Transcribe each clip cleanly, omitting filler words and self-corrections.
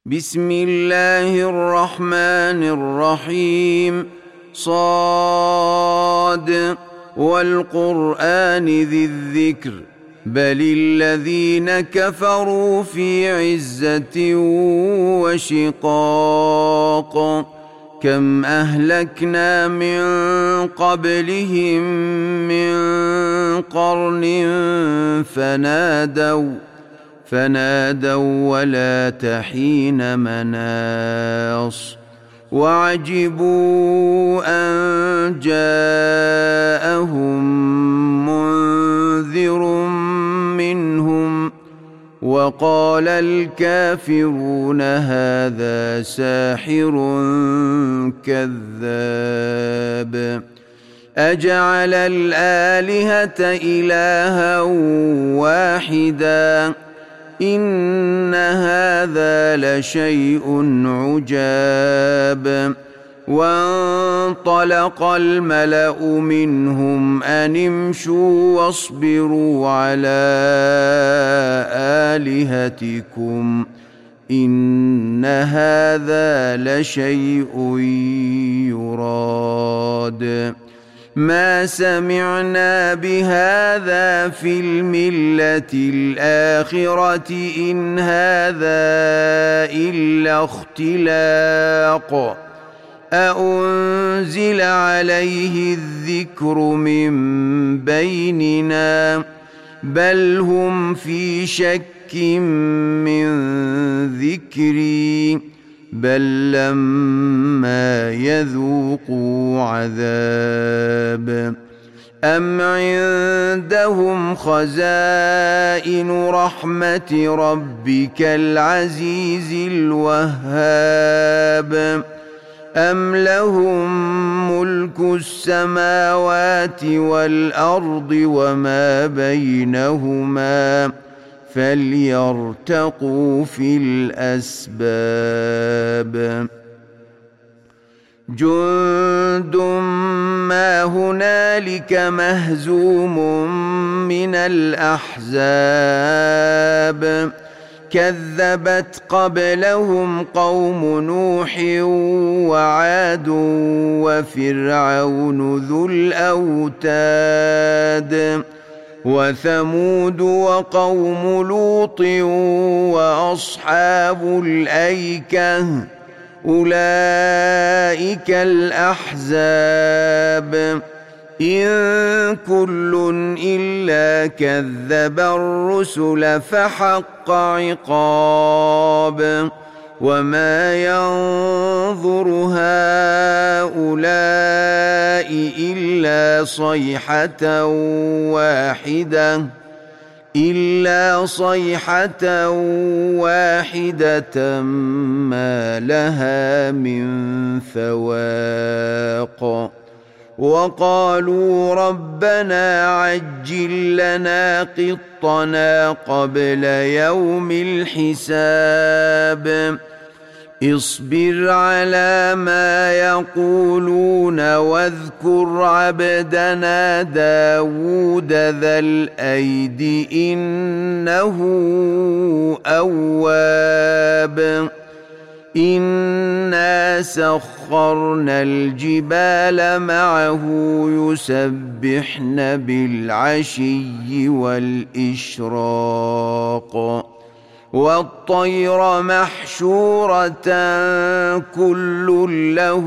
بسم الله الرحمن الرحيم. صاد والقرآن ذي الذكر بل الذين كفروا في عزة وشقاق كم أهلكنا من قبلهم من قرن فنادوا ولا تحين مناص وعجبوا أن جاءهم منذر منهم وقال الكافرون هذا ساحر كذاب أجعل الآلهة إلها واحدا إن هذا لشيء عجاب وانطلق الملأ منهم أن امشوا واصبروا على آلهتكم إن هذا لشيء يراد ما سمعنا بهذا في الملة الآخرة إن هذا إلا اختلاق أأنزل عليه الذكر من بيننا بل هم في شك من ذكري بل لما يذوقوا عذاب أم عندهم خزائن رحمة ربك العزيز الوهاب أم لهم ملك السماوات والأرض وما بينهما فليرتقوا في الأسباب جند ما هنالك مهزوم من الأحزاب كذبت قبلهم قوم نوح وعاد وفرعون ذو الأوتاد وثمود وقوم لوط وأصحاب الأيكة أولئك الأحزاب إن كل إلا كذب الرسل فحق عقاب وما ينظر هؤلاء إلا صيحة واحدة ما لها من فواق وقالوا ربنا عجل لنا قطنا قبل يوم الحساب اصبر على ما يقولون واذكر عبدنا داود ذا الأيد إنه أواب إنا سخرنا الجبال معه يسبحن بالعشي والإشراق والطير محشورة كل له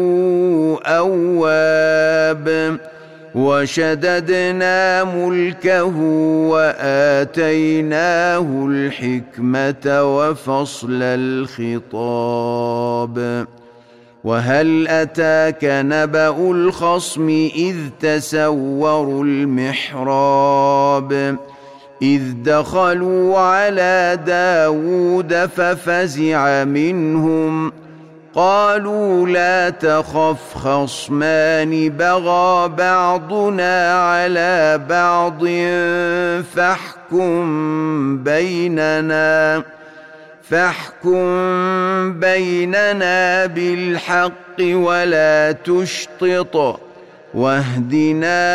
أواب وشددنا ملكه وآتيناه الحكمة وفصل الخطاب وهل أتاك نبأ الخصم إذ تسوروا المحراب إذ دخلوا على داود ففزع منهم قالوا لا تخف خصمان بغى بعضنا على بعض فاحكم بيننا بالحق ولا تشطط واهدنا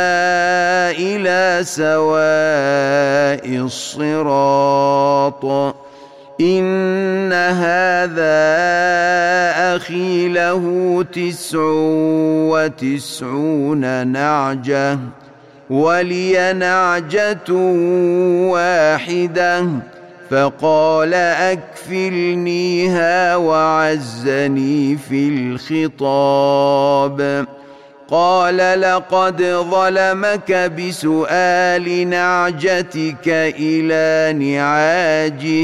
إلى سواء الصراط إن هذا أخي له 99 نعجة ولي نعجة واحدة فقال أكفلنيها وعزني في الخطاب. قال لقد ظلمك بسؤال نعجتك إلى نعاجه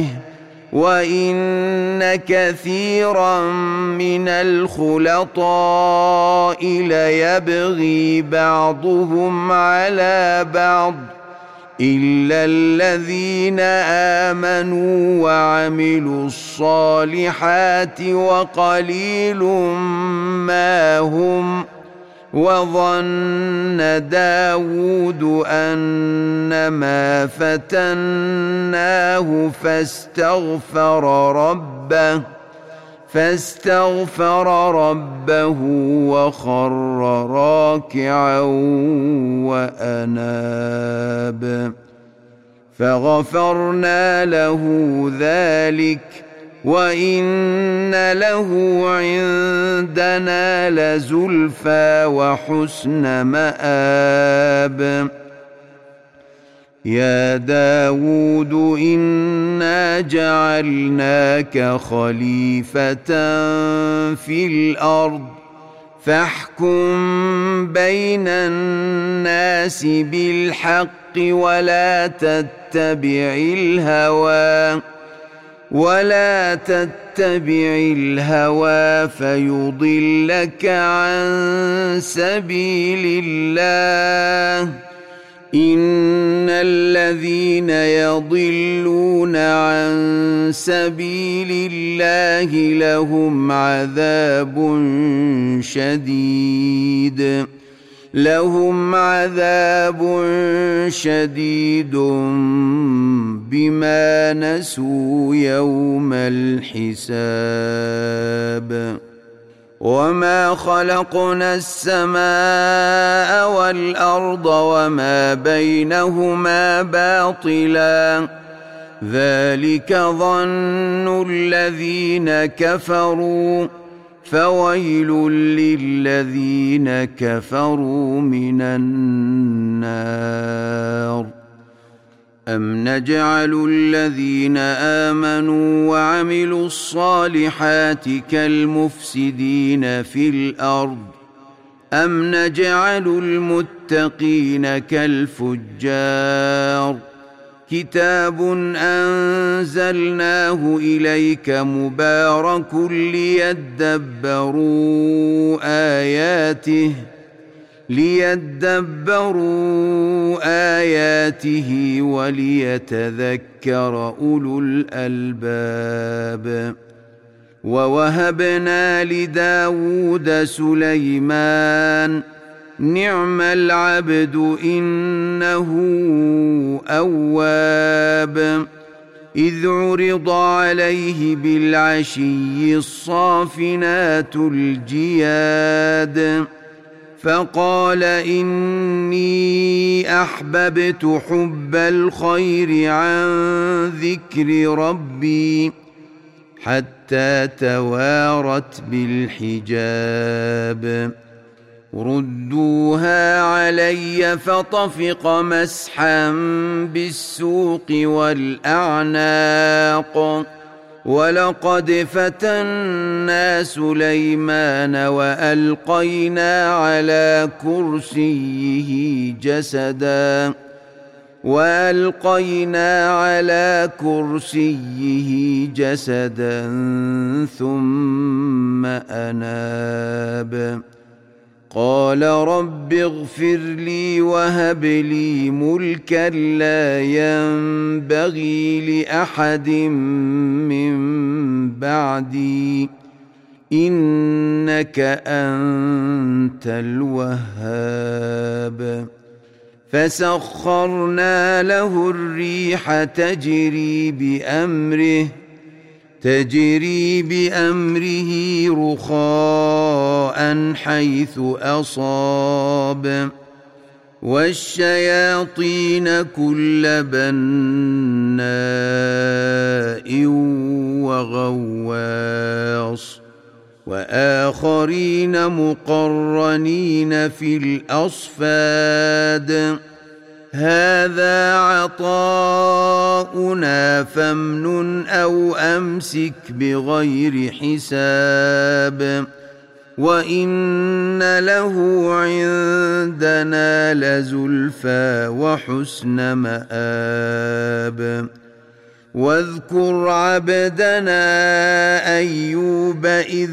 وإن كثيرا من الخلطاء ليبغي بعضهم على بعض إلا الذين آمنوا وعملوا الصالحات وقليل ما هم. وظن داود أنما فتناه فاستغفر ربه وخر راكعا وأناب فغفرنا له ذلك وإن له عندنا لزلفى وحسن مآب. يا داود إنا جعلناك خليفة في الأرض فاحكم بين الناس بالحق ولا تتبع الهوى فيضلك عن سبيل الله. إن الذين يضلون عن سبيل الله لهم عذاب شديد بما نسوا يوم الحساب. وما خلقنا السماء والأرض وما بينهما باطلا ذلك ظن الذين كفروا فويل للذين كفروا من النار. أم نجعل الذين آمنوا وعملوا الصالحات كالمفسدين في الأرض أم نجعل المتقين كالفجار. كتاب أنزلناه إليك مبارك ليدبروا آياته وليتذكر أولو الألباب. ووهبنا لداود سليمان نعم العبد إنه أواب. إذ عرض عليه بالعشي الصافنات الجياد فقال إني أحببت حب الخير عن ذكر ربي حتى توارت بالحجاب. ردوها علي فطفق مسحا بالسوق والأعناق. ولقد فتنا سليمان وألقينا على كرسيه جسدا ثم أناب. قال رب اغفر لي وهب لي ملكا لا ينبغي لأحد من بعدي إنك أنت الوهاب. فسخرنا له الريح تجري بأمره رخاء حيث أصاب. والشياطين كل بناء وغواص وآخرين مقرنين في الأصفاد هذا عطاؤنا فامنن أو أمسك بغير حساب وإن له عندنا لزلفى وحسن مآب واذكر عبدنا أيوب إذ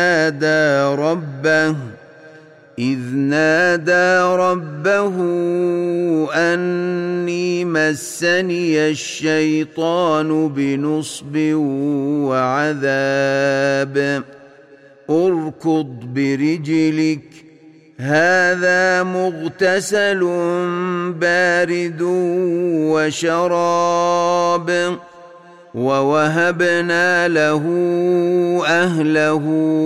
نادى ربه أني مسني الشيطان بنصب وعذاب اركض برجلك هذا مغتسل بارد وشراب ووهبنا له أهله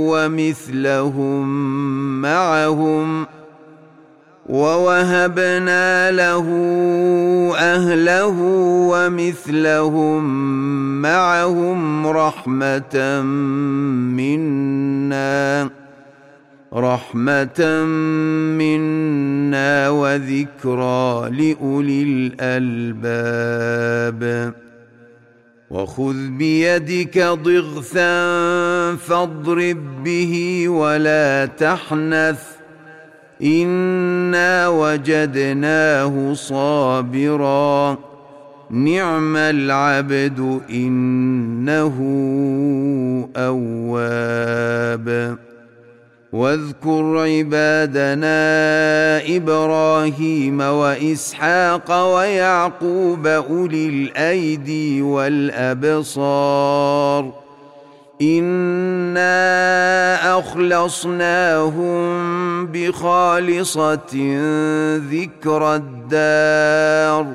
ومثلهم معهم رحمة منا وذكرى لأولي الألباب وخذ بيدك ضغثا فاضرب به ولا تحنث إنا وجدناه صابرا نعم العبد إنه أواب واذكر عبادنا إبراهيم وإسحاق ويعقوب أولي الأيدي والأبصار إنا أخلصناهم بخالصة ذكر الدار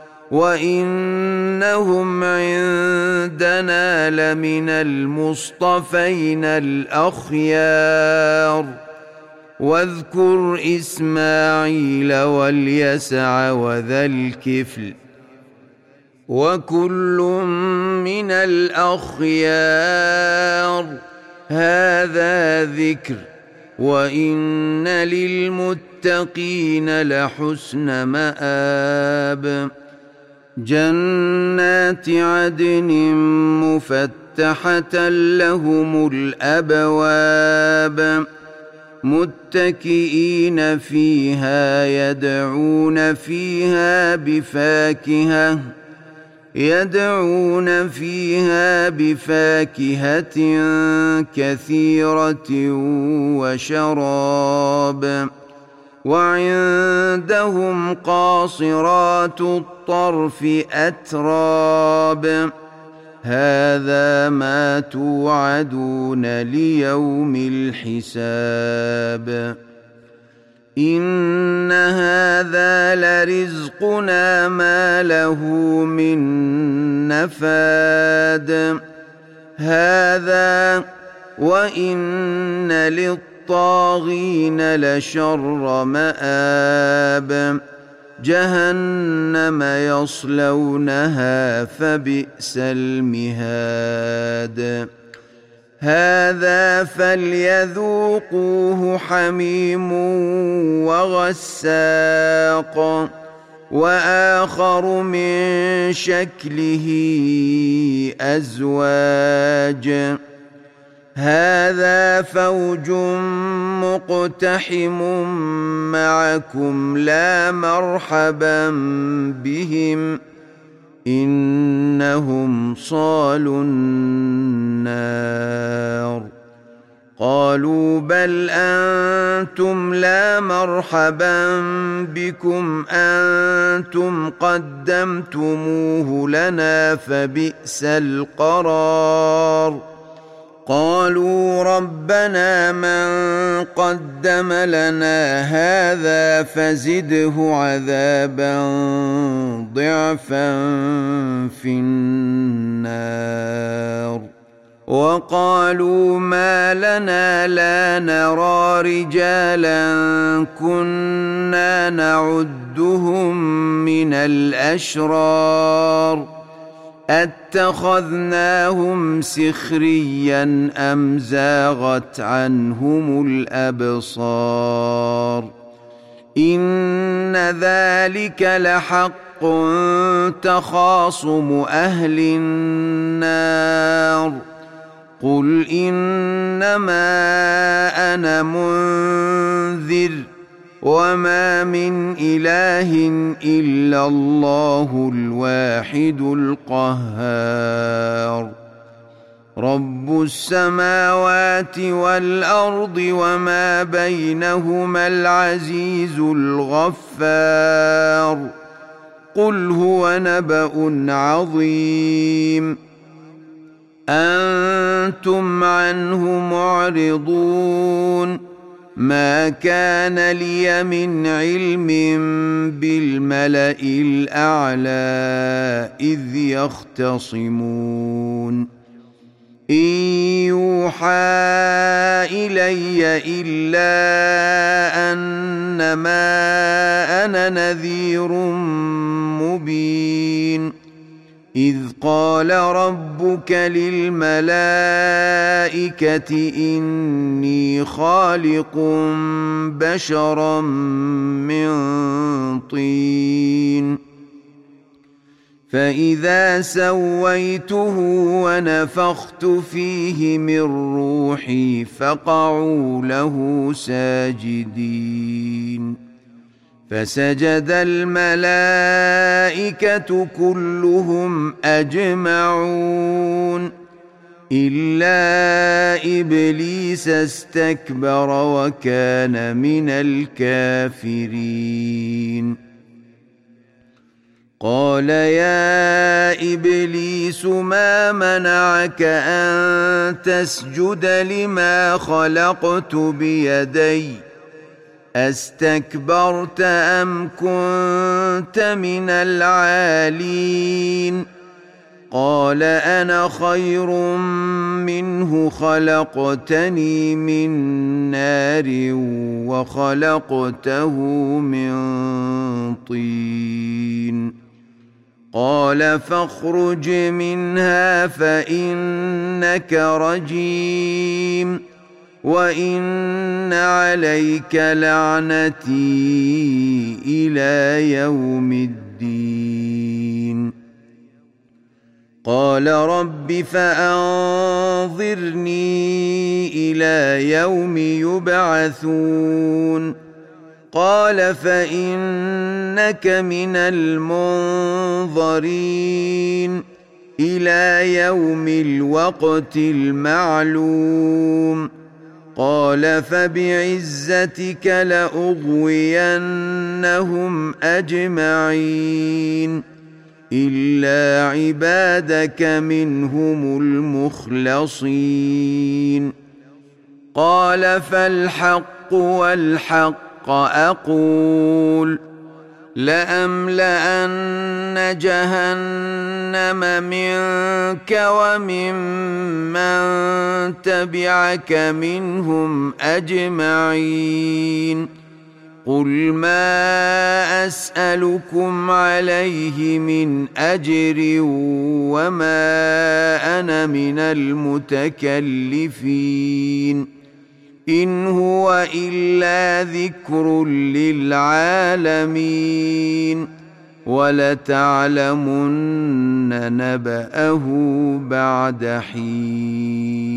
وإنهم عندنا لمن المصطفين الأخيار واذكر إسماعيل واليسع وذا الكفل وكل من الأخيار هذا ذكر وإن للمتقين لحسن مآب جنات عدن مفتحة لهم الأبواب متكئين فيها يدعون فيها بفاكهة كثيرة وشراب وعندهم قاصرات الطرف أتراب هذا ما توعدون ليوم الحساب إن هذا لرزقنا ما له من نفاد هذا وإن للطاغين لشر مآب جهنم يصلونها فبئس المهاد هذا فليذوقوه حميم وغساق وآخر من شكله أزواج هذا فوج مقتحم معكم لا مرحبا بهم إنهم صالوا النار قالوا بل أنتم لا مرحبا بكم أنتم قدمتموه لنا فبئس القرار قالوا ربنا من قدم لنا هذا فزده عذابا ضعفا في النار وقالوا ما لنا لا نرى رجالا كنا نعدهم من الأشرار أتخذناهم سخريا أم زاغت عنهم الأبصار إن ذلك لحق تخاصم أهل النار قل إنما أنا منذر وما من إله إلا الله الواحد القهار رب السماوات والأرض وما بينهما العزيز الغفار قل هو نبأ عظيم أنتم عنه معرضون ما كان لي من علم بالملأ الأعلى إذ يختصمون إن يوحى إلي إلا أنما أنا نذير مبين إذ قال ربك للملائكة إني خالق بشرا من طين فإذا سويته ونفخت فيه من روحي فقعوا له ساجدين فسجد الملائكة كلهم أجمعون إلا إبليس استكبر وكان من الكافرين قال يا إبليس ما منعك أن تسجد لما خلقت بيدي أستكبرت أم كنت من العالين قال أنا خير منه خلقتني من نار وخلقته من طين قال فاخرج منها فإنك رجيم وإن عليك لعنتي إلى يوم الدين قال رب فأنظرني إلى يوم يبعثون قال فإنك من المنظرين إلى يوم الوقت المعلوم قال فبعزتك لأغوينهم أجمعين إلا عبادك منهم المخلصين قال فالحق والحق أقول لأملأن جهنم منك وممن تبعك منهم أجمعين قل ما أسألكم عليه من أجر وما أنا من المتكلفين إن هو إلا ذكر للعالمين ولتعلمن نبأه بعد حين